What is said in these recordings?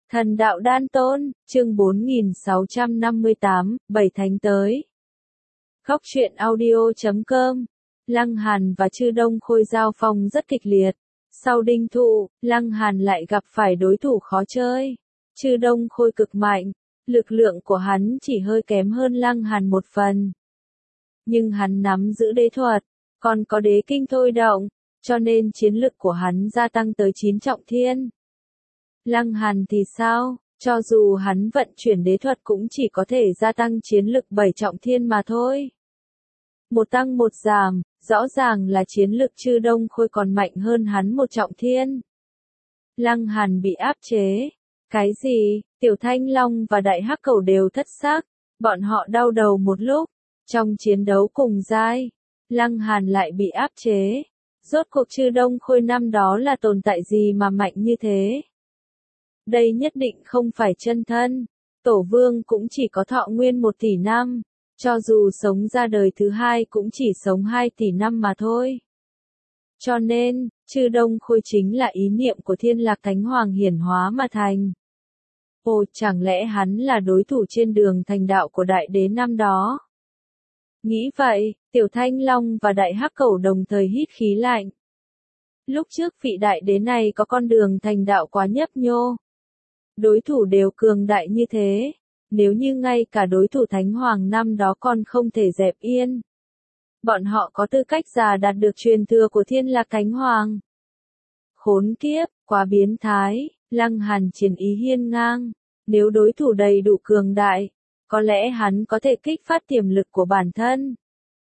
Thần đạo đan tôn, chương 4658, Bảy Thánh tới. Góc truyện audio.com. Lăng Hàn và Chư Đông Khôi giao phong rất kịch liệt. Sau đinh thụ, Lăng Hàn lại gặp phải đối thủ khó chơi. Chư Đông Khôi cực mạnh, lực lượng của hắn chỉ hơi kém hơn Lăng Hàn một phần. Nhưng hắn nắm giữ đế thuật, còn có đế kinh thôi động, cho nên chiến lực của hắn gia tăng tới 9 trọng thiên. Lăng Hàn thì sao, cho dù hắn vận chuyển đế thuật cũng chỉ có thể gia tăng chiến lực 7 trọng thiên mà thôi. Một tăng một giảm, rõ ràng là chiến lực Chư Đông Khôi còn mạnh hơn hắn một trọng thiên. Lăng Hàn bị áp chế. Cái gì? Tiểu Thanh Long và Đại Hắc Cẩu đều thất sắc, bọn họ đau đầu một lúc. Trong chiến đấu cùng giai, Lăng Hàn lại bị áp chế. Rốt cuộc Chư Đông Khôi năm đó là tồn tại gì mà mạnh như thế? Đây nhất định không phải chân thân. Tổ vương cũng chỉ có thọ nguyên 1 tỷ năm, cho dù sống ra đời thứ hai cũng chỉ sống 2 tỷ năm mà thôi. Cho nên, Chư Đông Khôi chính là ý niệm của Thiên Lạc Thánh Hoàng hiển hóa mà thành. Ồ, chẳng lẽ hắn là đối thủ trên đường thành đạo của Đại Đế năm đó? Nghĩ vậy, Tiểu Thanh Long và Đại Hắc Cẩu đồng thời hít khí lạnh. Lúc trước vị Đại Đế này có con đường thành đạo quá nhấp nhô. Đối thủ đều cường đại như thế, nếu như ngay cả đối thủ Thánh Hoàng năm đó còn không thể dẹp yên. Bọn họ có tư cách già đạt được truyền thừa của Thiên Lạc Thánh Hoàng. Khốn kiếp, quá biến thái, Lăng Hàn chiến ý hiên ngang, nếu đối thủ đầy đủ cường đại, có lẽ hắn có thể kích phát tiềm lực của bản thân.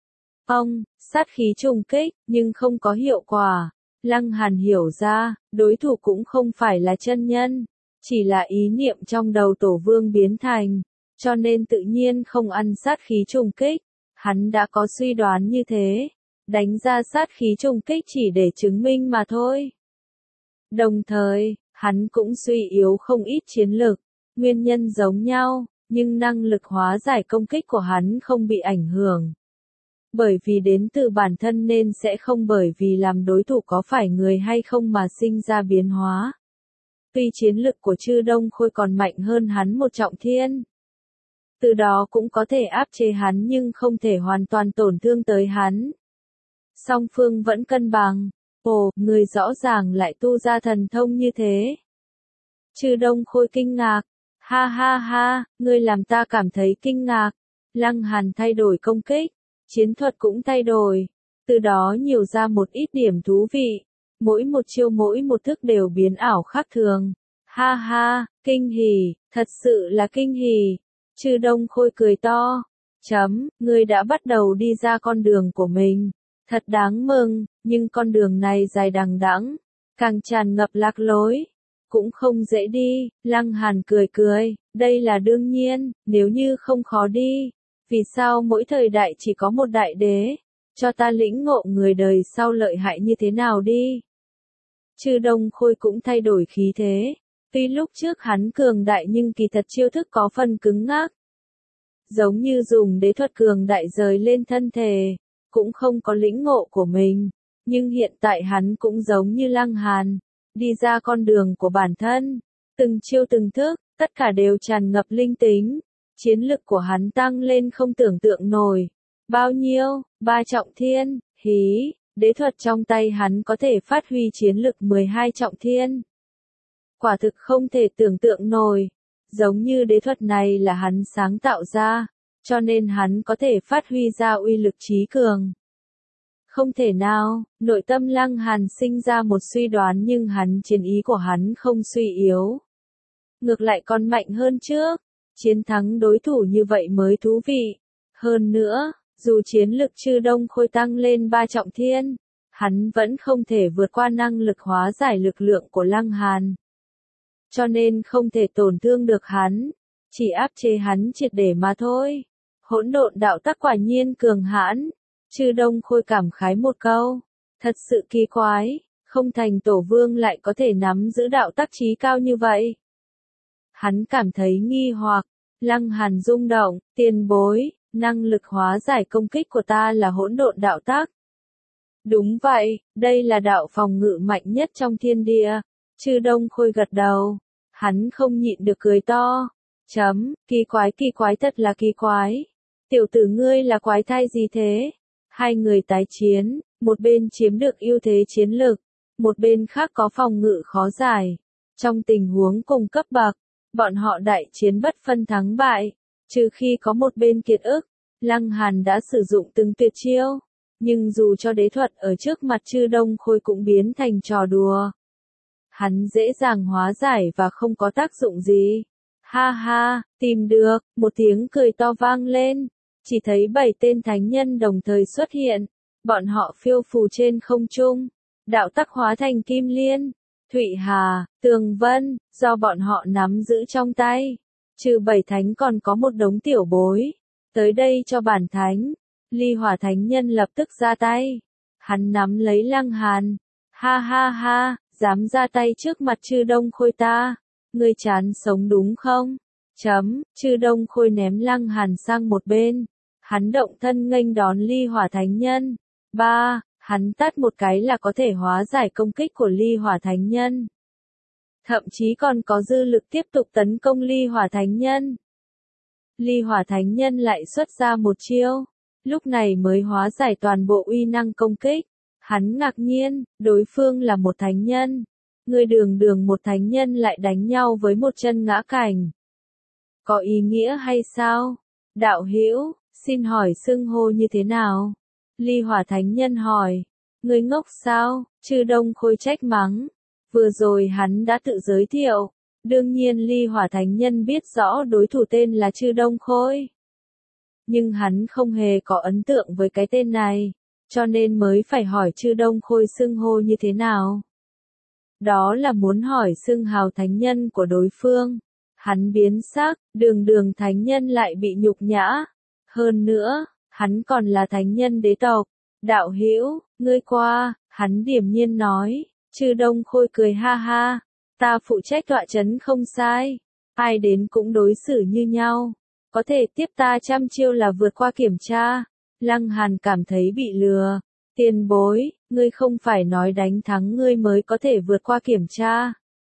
Sát khí trùng kích, nhưng không có hiệu quả. Lăng Hàn hiểu ra, đối thủ cũng không phải là chân nhân, chỉ là ý niệm trong đầu tổ vương biến thành, cho nên tự nhiên không ăn sát khí trùng kích. Hắn đã có suy đoán như thế, đánh ra sát khí trùng kích chỉ để chứng minh mà thôi. Đồng thời, hắn cũng suy yếu không ít chiến lực, nguyên nhân giống nhau, nhưng năng lực hóa giải công kích của hắn không bị ảnh hưởng. Bởi vì đến từ bản thân nên sẽ không bởi vì làm đối thủ có phải người hay không mà sinh ra biến hóa. Tuy chiến lực của Chư Đông Khôi còn mạnh hơn hắn một trọng thiên, từ đó cũng có thể áp chế hắn nhưng không thể hoàn toàn tổn thương tới hắn. Song phương vẫn cân bằng. Ồ, người rõ ràng lại tu ra thần thông như thế. Chư Đông Khôi kinh ngạc. Ha ha ha, ngươi làm ta cảm thấy kinh ngạc. Lăng Hàn thay đổi công kích, chiến thuật cũng thay đổi, từ đó nhiều ra một ít điểm thú vị. Mỗi một chiêu mỗi một thức đều biến ảo khác thường. Ha ha, kinh hỉ, thật sự là kinh hỉ. Chư Đông Khôi cười to. Ngươi đã bắt đầu đi ra con đường của mình. Thật đáng mừng, nhưng con đường này dài đằng đẵng, càng tràn ngập lạc lối. Cũng không dễ đi, Lăng Hàn cười cười, đây là đương nhiên, nếu như không khó đi. Vì sao mỗi thời đại chỉ có một đại đế? Cho ta lĩnh ngộ người đời sau lợi hại như thế nào đi. Chư Đông Khôi cũng thay đổi khí thế. Tuy lúc trước hắn cường đại nhưng kỳ thật chiêu thức có phần cứng ngắc. Giống như dùng đế thuật cường đại rời lên thân thể, cũng không có lĩnh ngộ của mình. Nhưng hiện tại hắn cũng giống như Lăng Hàn, đi ra con đường của bản thân. Từng chiêu từng thức, tất cả đều tràn ngập linh tính. Chiến lực của hắn tăng lên không tưởng tượng nổi. Bao nhiêu? 3 trọng thiên, hí, đế thuật trong tay hắn có thể phát huy chiến lực 12 trọng thiên. Quả thực không thể tưởng tượng nổi, giống như đế thuật này là hắn sáng tạo ra, cho nên hắn có thể phát huy ra uy lực trí cường. Không thể nào, nội tâm Lăng Hàn sinh ra một suy đoán nhưng chiến ý của hắn không suy yếu. Ngược lại còn mạnh hơn trước, chiến thắng đối thủ như vậy mới thú vị. Hơn nữa, dù chiến lực Chư Đông Khôi tăng lên 3 trọng thiên, hắn vẫn không thể vượt qua năng lực hóa giải lực lượng của Lăng Hàn. Cho nên không thể tổn thương được hắn, chỉ áp chế hắn triệt để mà thôi. Hỗn độn đạo tắc quả nhiên cường hãn. Chư Đông Khôi cảm khái một câu, thật sự kỳ quái, không thành tổ vương lại có thể nắm giữ đạo tắc trí cao như vậy. Hắn cảm thấy nghi hoặc. Lăng Hàn rung động, tiền bối, năng lực hóa giải công kích của ta là hỗn độn đạo tắc. Đúng vậy, đây là đạo phòng ngự mạnh nhất trong thiên địa. Chư Đông Khôi gật đầu. Hắn không nhịn được cười to. Kỳ quái thật là kỳ quái. Tiểu tử ngươi là quái thai gì thế? Hai người tái chiến, một bên chiếm được ưu thế chiến lực, một bên khác có phòng ngự khó giải. Trong tình huống cùng cấp bậc, bọn họ đại chiến bất phân thắng bại, trừ khi có một bên kiệt ức. Lăng Hàn đã sử dụng từng tuyệt chiêu, nhưng dù cho đế thuật ở trước mặt Chư Đông Khôi cũng biến thành trò đùa. Hắn dễ dàng hóa giải và không có tác dụng gì. Ha ha, tìm được, một tiếng cười to vang lên. Chỉ thấy 7 tên thánh nhân đồng thời xuất hiện, bọn họ phiêu phù trên không trung, đạo tắc hóa thành kim liên, Thụy Hà, Tường Vân, do bọn họ nắm giữ trong tay. Trừ 7 thánh còn có một đống tiểu bối, tới đây cho bản thánh. Ly Hỏa thánh nhân lập tức ra tay, hắn nắm lấy Lăng Hàn. Ha ha ha, dám ra tay trước mặt Chư Đông Khôi ta, ngươi chán sống đúng không? Chư Đông Khôi ném Lăng Hàn sang một bên. Hắn động thân nghênh đón Ly Hỏa thánh nhân. Hắn tát một cái là có thể hóa giải công kích của Ly Hỏa thánh nhân. Thậm chí còn có dư lực tiếp tục tấn công Ly Hỏa thánh nhân. Ly Hỏa thánh nhân lại xuất ra một chiêu, lúc này mới hóa giải toàn bộ uy năng công kích. Hắn ngạc nhiên, đối phương là một thánh nhân. Người đường một thánh nhân lại đánh nhau với một chân ngã cảnh. Có ý nghĩa hay sao? Đạo hữu, xin hỏi xưng hô như thế nào? Ly Hỏa thánh nhân hỏi. Ngươi ngốc sao? Chư Đông Khôi trách mắng. Vừa rồi hắn đã tự giới thiệu. Đương nhiên Ly Hỏa thánh nhân biết rõ đối thủ tên là Chư Đông Khôi. Nhưng hắn không hề có ấn tượng với cái tên này, cho nên mới phải hỏi Chư Đông Khôi xưng hô như thế nào. Đó là muốn hỏi xưng hào thánh nhân của đối phương. Hắn biến sắc, đường thánh nhân lại bị nhục nhã. Hơn nữa, hắn còn là thánh nhân đế tộc. Đạo hữu, ngươi qua, hắn điềm nhiên nói. Chư Đông Khôi cười ha ha. Ta phụ trách tọa trấn không sai. Ai đến cũng đối xử như nhau. Có thể tiếp ta 100 chiêu là vượt qua kiểm tra. Lăng Hàn cảm thấy bị lừa. Tiền bối, ngươi không phải nói đánh thắng ngươi mới có thể vượt qua kiểm tra.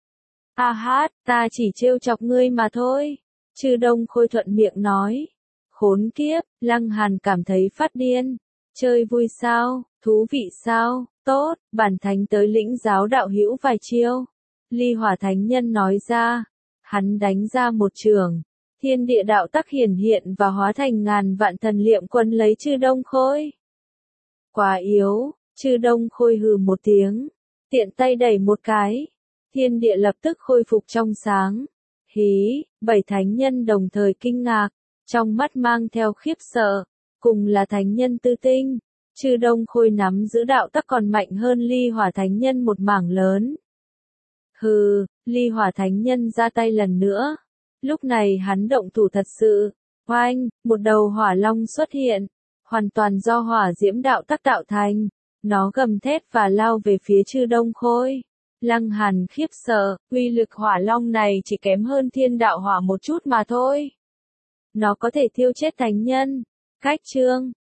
Ta chỉ trêu chọc ngươi mà thôi. Chư Đông Khôi thuận miệng nói. Khốn kiếp, Lăng Hàn cảm thấy phát điên. Chơi vui sao, thú vị sao, tốt, bản thánh tới lĩnh giáo đạo hữu vài chiêu. Ly Hỏa thánh nhân nói ra. Hắn đánh ra một trường. Thiên địa đạo tắc hiển hiện và hóa thành ngàn vạn thần liệm quân lấy Chư Đông Khôi. Quá yếu, Chư Đông Khôi hừ một tiếng, tiện tay đẩy một cái, thiên địa lập tức khôi phục trong sáng. Hí, 7 thánh nhân đồng thời kinh ngạc, trong mắt mang theo khiếp sợ, cùng là thánh nhân tư tinh. Chư Đông Khôi nắm giữ đạo tắc còn mạnh hơn Ly Hỏa thánh nhân một mảng lớn. Hừ, Ly Hỏa thánh nhân ra tay lần nữa. Lúc này hắn động thủ thật sự. Oanh, một đầu hỏa long xuất hiện, hoàn toàn do hỏa diễm đạo tắc tạo thành. Nó gầm thét và lao về phía Chư Đông Khôi. Lăng Hàn khiếp sợ, uy lực hỏa long này chỉ kém hơn thiên đạo hỏa một chút mà thôi. Nó có thể thiêu chết thánh nhân. Cách chương